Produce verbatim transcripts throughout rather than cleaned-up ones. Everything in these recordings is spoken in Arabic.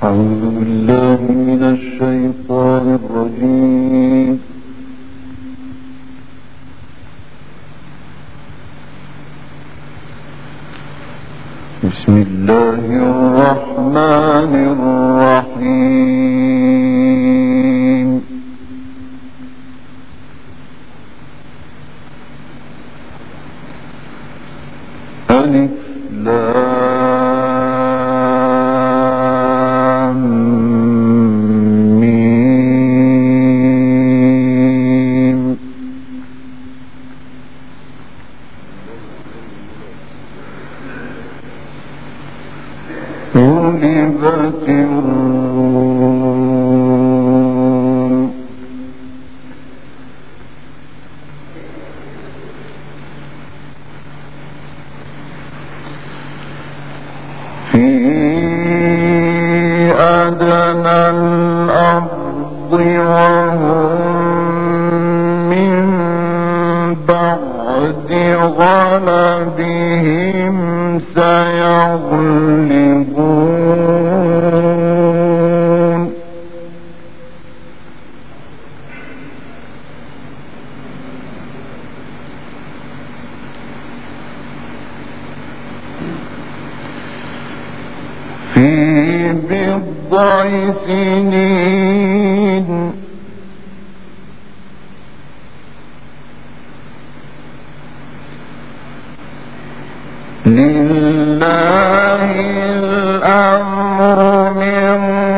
أعوذ بالله من الشيطان الرجيم. بسم الله الرحمن الرحيم. ألف لام ميم. غلبت الروم في أدنى الأرض وهم من بعد غلبهم سيغلبون. في بضع سنين لله الأمر من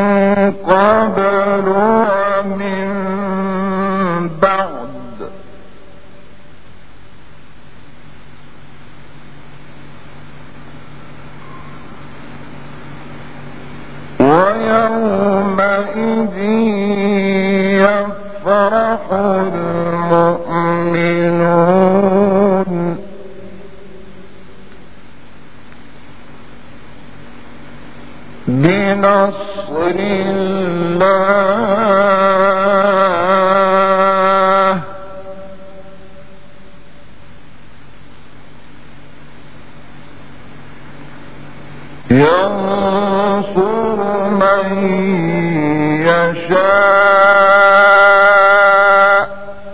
قبل ومن بعد ويومئذ يفرح المؤمنون بنصر الله ينصر من يشاء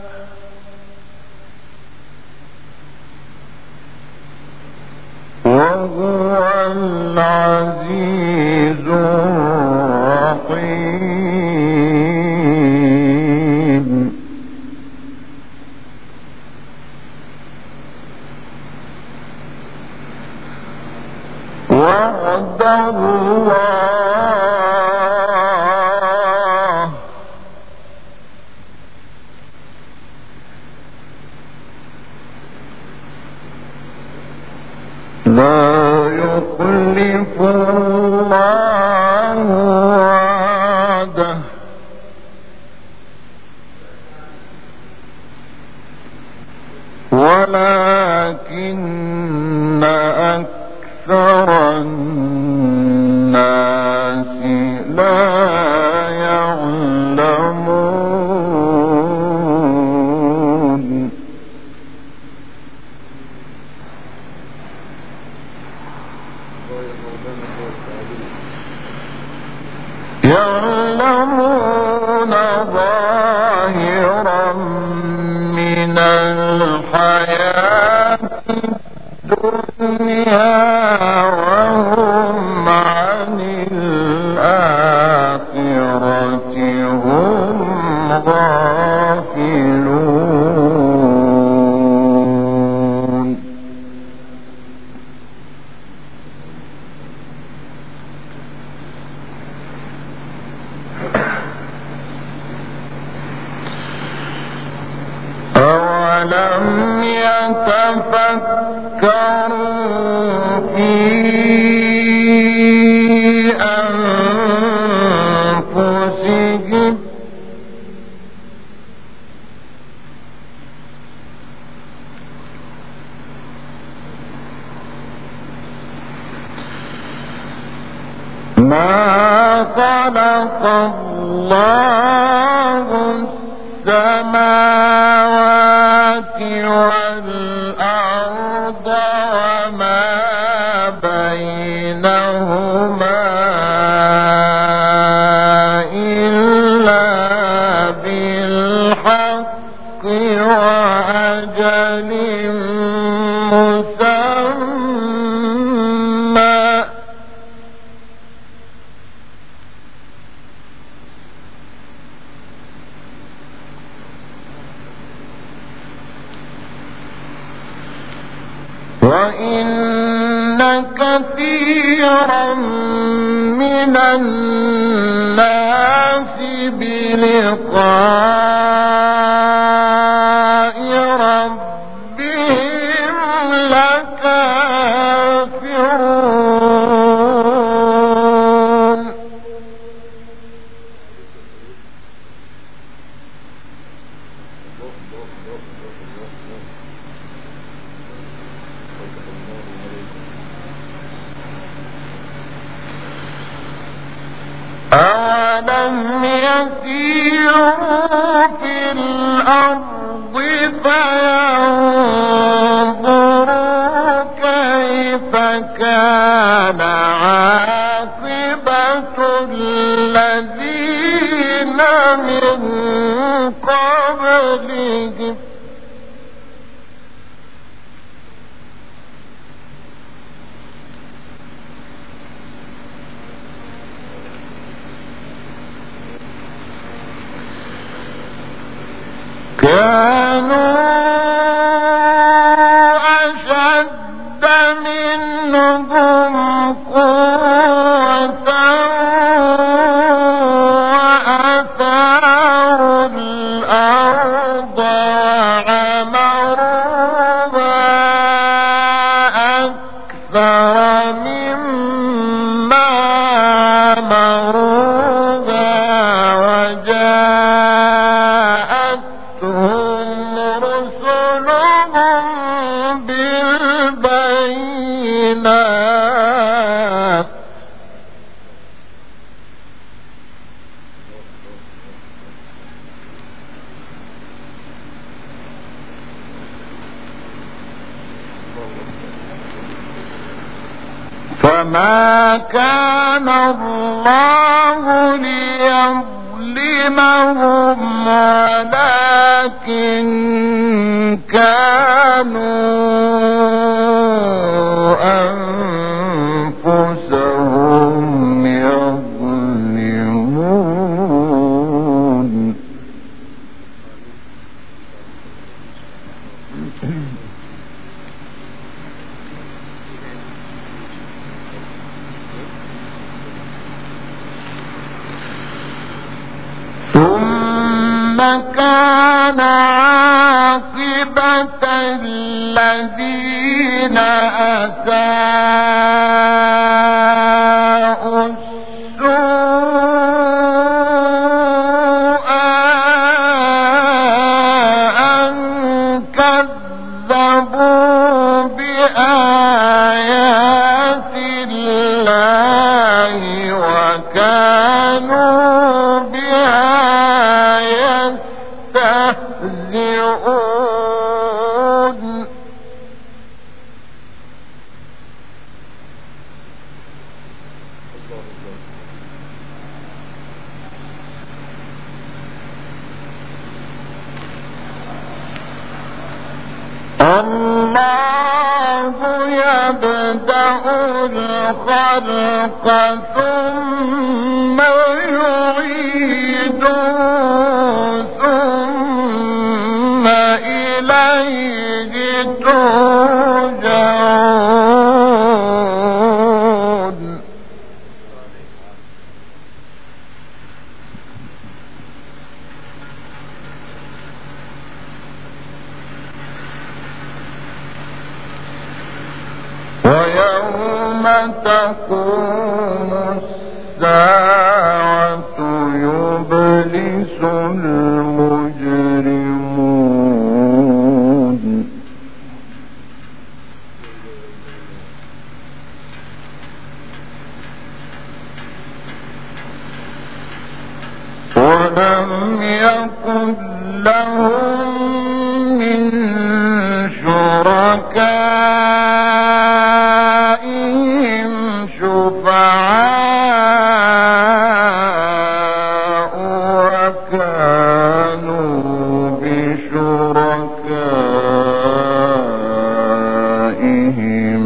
وهو العزيز الرحيم. وعد الله لا يخلف الله وعده ولكن أكثر الناس لا يعلمون. يعلمون ظاهرا من الحياة الدنيا وهم عن الآخرة هم غافلون. أولم يتفكروا في أنفسهم ما خلق الله السماوات والأرض وما بينهما كثيرا من الناس بلقاء ربهم لكافرون أَوَلَمْ يَسِيرُوا فِي الْأَرْضِ فَيَنظُرُوا كَيْفَ كَانَ عَاقِبَةُ الَّذِينَ مِن قَبْلِهِمْ كانوا أشد منهم قوة وأثاروا الأرض وعمروها أكثر مما عمروها وجاءتهم رسلهم بالبينات فما كان الله ليظلمهم ولكن كانوا أنفسهم يظلمون ثم كان عاقبة الذين أساءوا السوء أن كذبوا بآيات الله وكانوا بها يستهزئون الله يبدأ الخلق ثم يعيده ثم إليه ترجعون ويوم تقوم الساعة يبلس المجرمون ولم يكن لهم من شركائهم شفعاء وكانوا بشركائهم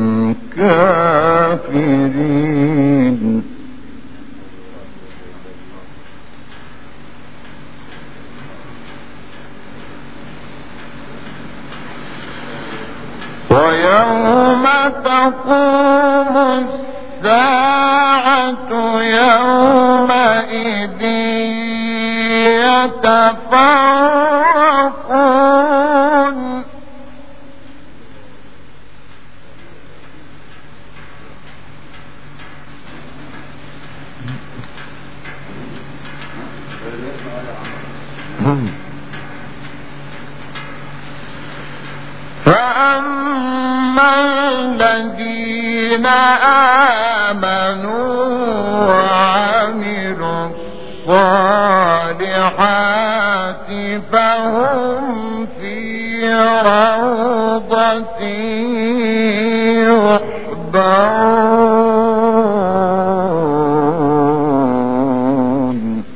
كافرين ويوم تقوم الساعة يومئذ يتفرقون فأما الذين آمنوا وعملوا الصالحات فهم في روضة يحبرون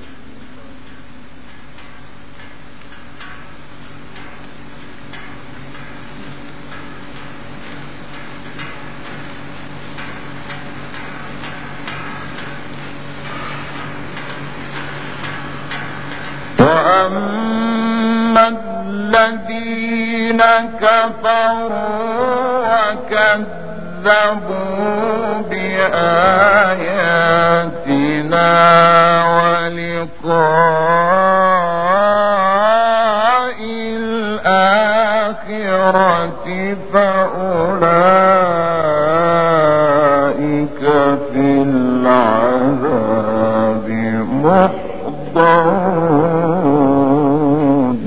وأما الذين كفروا وكذبوا بآياتنا ولقاء الآخرة فأولئك في العذاب محضرون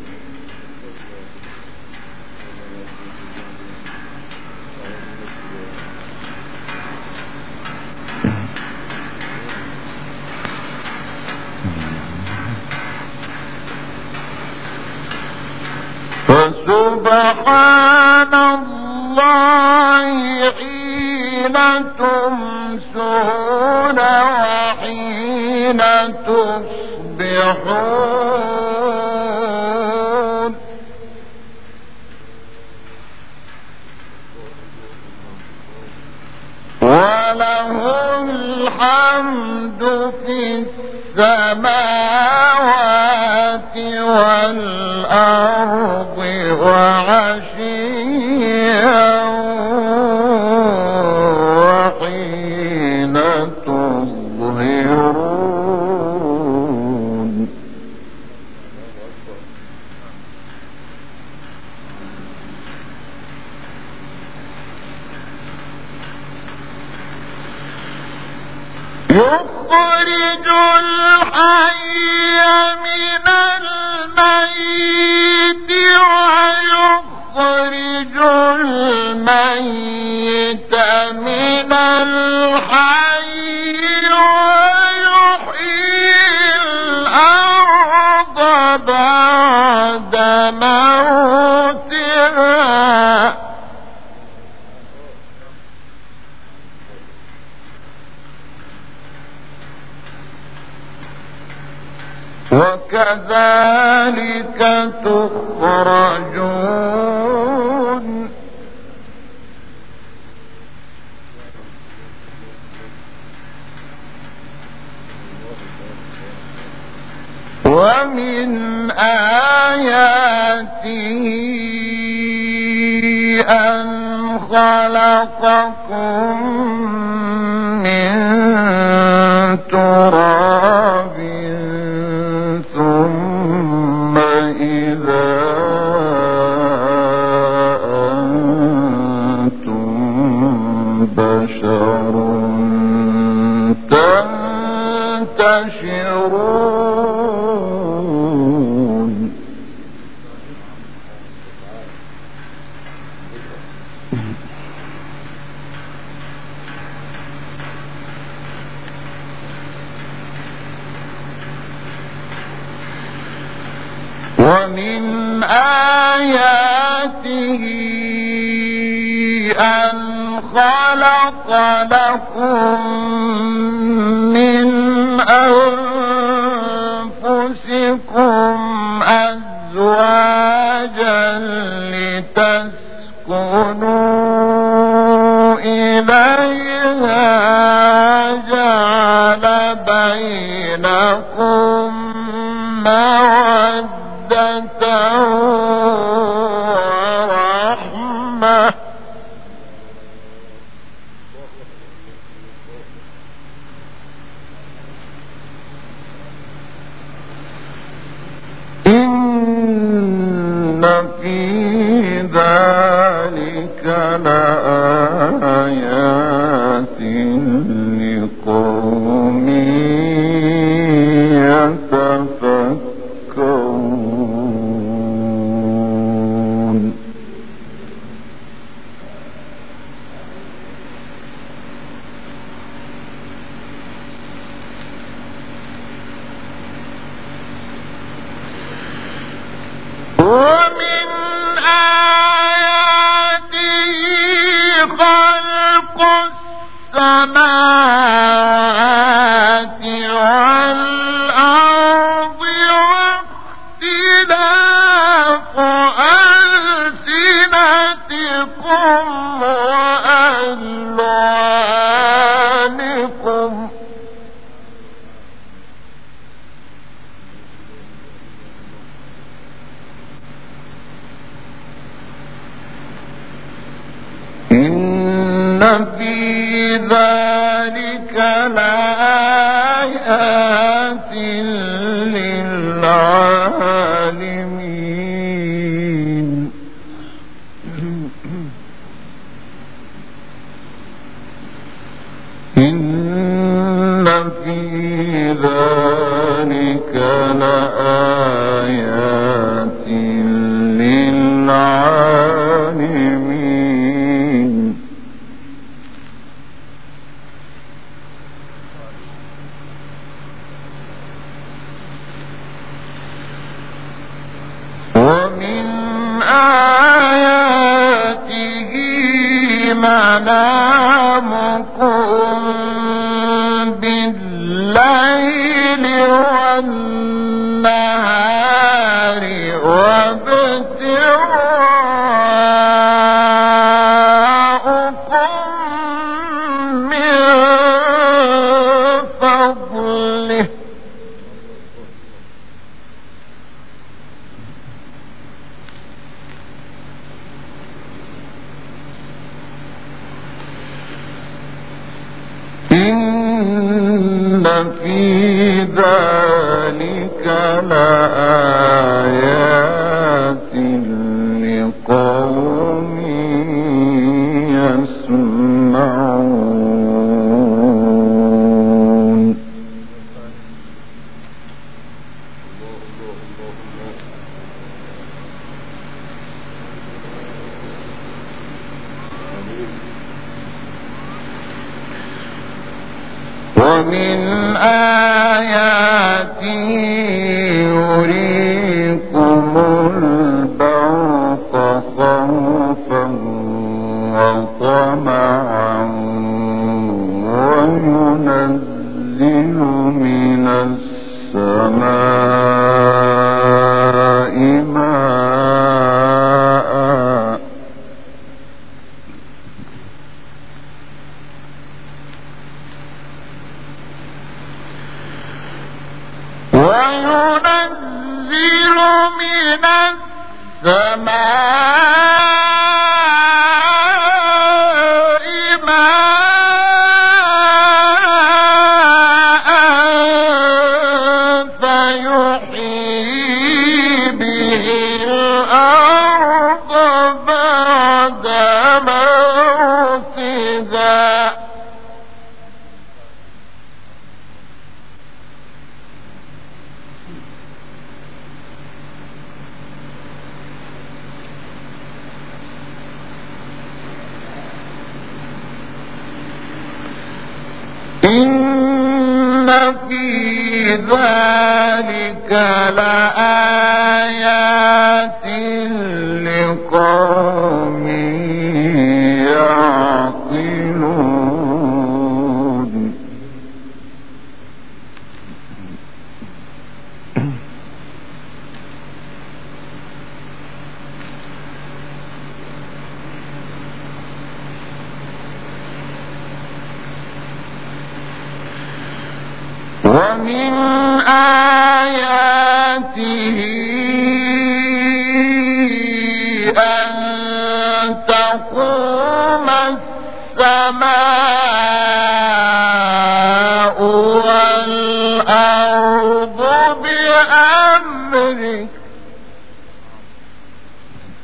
فسبحان الله حين تمسون وحين تصبحون وله الحمد في السماوات والأرض وعشيا وحين تظهرون يخرج الحي من الميت ويخرج الميت من الحي ويحيي الأرض بعد موتها وكذلك تخرجون ومن آياته أن خلقكم من تراب ثم إذا أنتم بشر تنتشرون ومن آياته أن خلق لكم من أنفسكم أزواجا لتسكنوا إليها جعل بينكم مودة ورحمة في ذلك لآيات لقوم يتفكرون ومن آياته خلق السماوات والأرض واختلاف ألسنتكم وألوانكم إن في ذلك لآيات للعالمين إن في ذلك لآيات للعالمين ومن آياته منامكم بالليل والنهار وابتغاؤكم من فضله إن في ذلك لآيات لقوم يسمعون ومن آياته يريكم البرق خوفا وطمعا وينزل من السماء ماء وينزل من السماء ماء فيحيي به الأرض بعد موتها إن في ذلك لآيات لقوم يعقلون ومن آياته أن تقوم السماء والأرض بأمره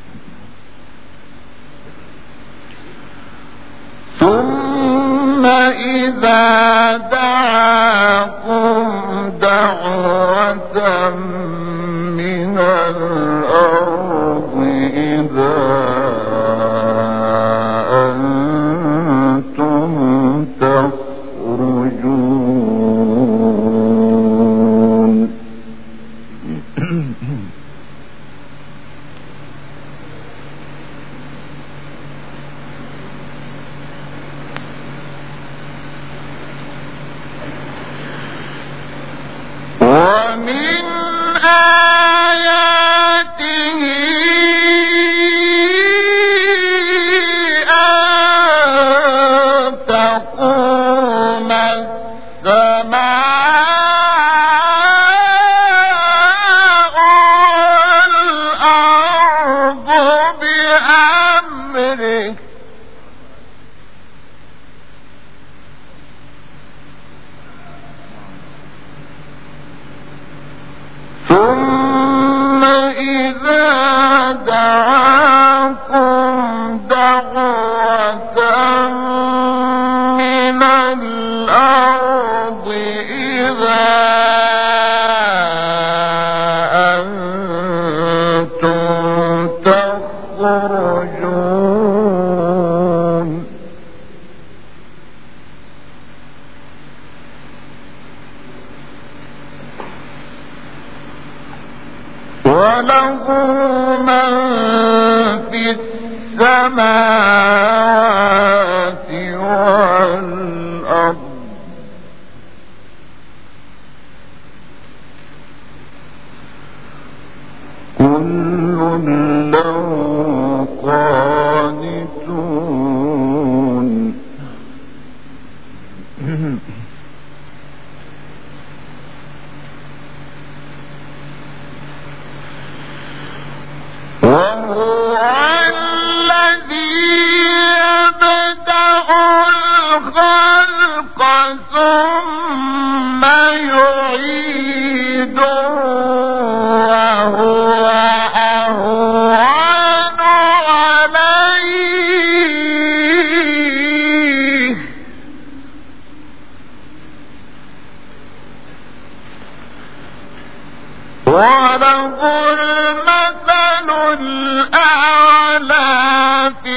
ومن آياته أن تقوم السماء والأرض بأمره ثم إذا دعاكم دعوة من الأرض إذا أنتم تخرجون وله من في السماوات والأرض كل له قانتون وهو الذي يبدأ الخلق ثم يعيده وهو أهون عليه وله المثل الأعلى في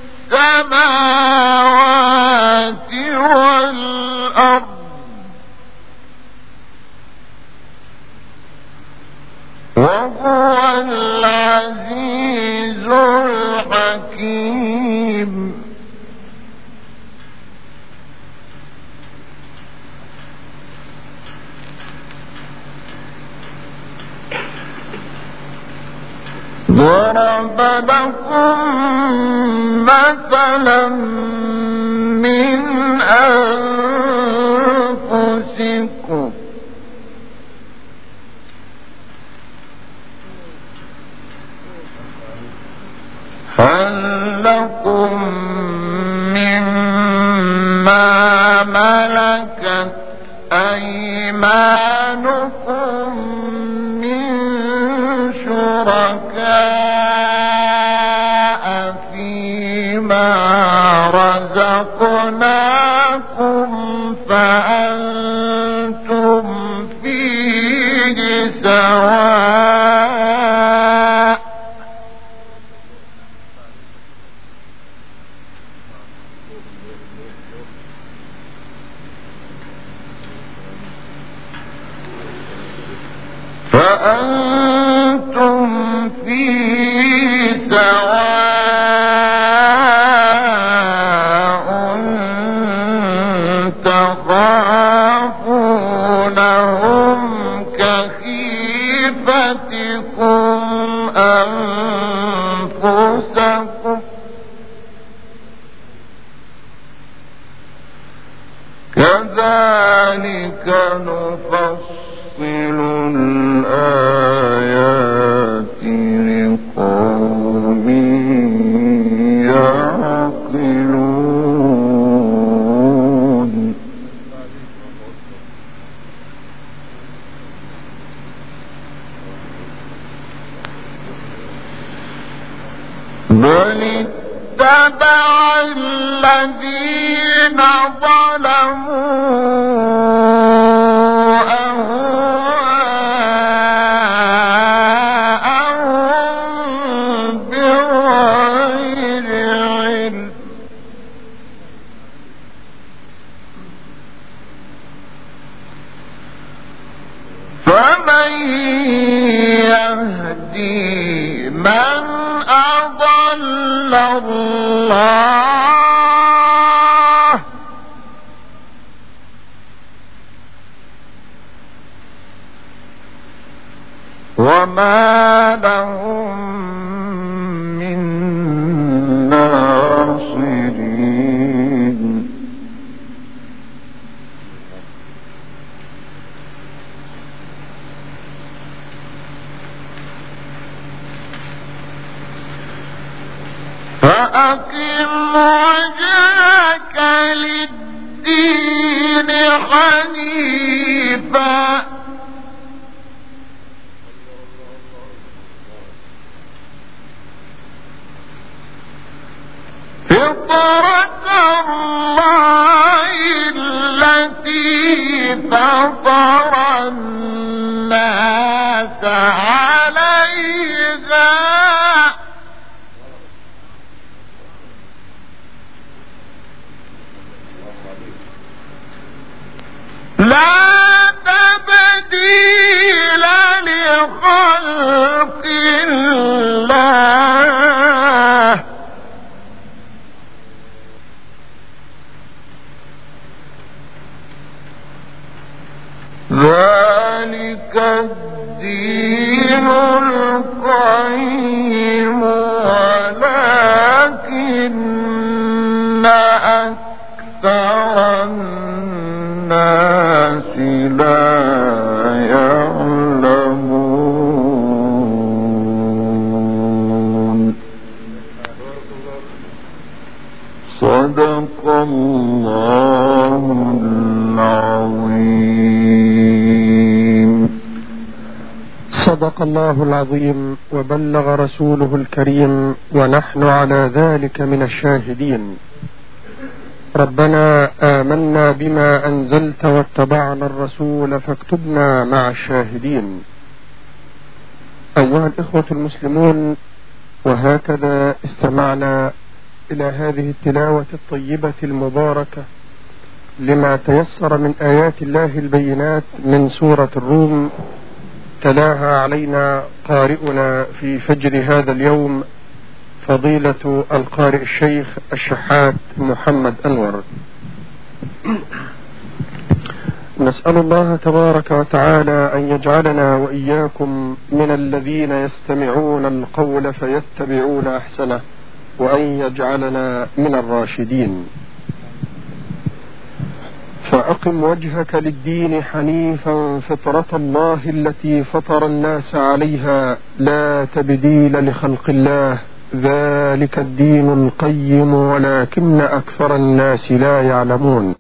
السماوات والأرض وهو العزيز الحكيم ضرب لكم مثلا من أنفسكم هل لكم مما ملكت أيمانكم من شركاء فيما رزقناكم فأنتم فيه سواء فأنتم فيه سواء تخافونهم كخيفتكم أنفسكم كذلك نفصل الآيات لقوم يعقلون بل اتبع الذين ظلموا أهواءهم بغير علم فمن يهدي من أضل الله وما لهم من ناصرين فأقم وجهك للدين حنيفا فطرة الله التي فطر الناس عليها لا تبديل لخلق الله ذلك الدين القيم ولكن أكثر الناس لا يعلمون. صدق الله العظيم. صدق الله العظيم وبلغ رسوله الكريم ونحن على ذلك من الشاهدين. ربنا آمنا بما أنزلت واتبعنا الرسول فاكتبنا مع الشاهدين. أيها الإخوة المسلمون، وهكذا استمعنا إلى هذه التلاوة الطيبة المباركة لما تيسر من آيات الله البينات من سورة الروم، تلاها علينا قارئنا في فجر هذا اليوم فضيلة القارئ الشيخ الشحات محمد أنور. نسأل الله تبارك وتعالى أن يجعلنا وإياكم من الذين يستمعون القول فيتبعون أحسنه، وأن يجعلنا من الراشدين. فأقم وجهك للدين حنيفا فطرة الله التي فطر الناس عليها لا تبديل لخلق الله ذلك الدين القيم ولكن أكثر الناس لا يعلمون.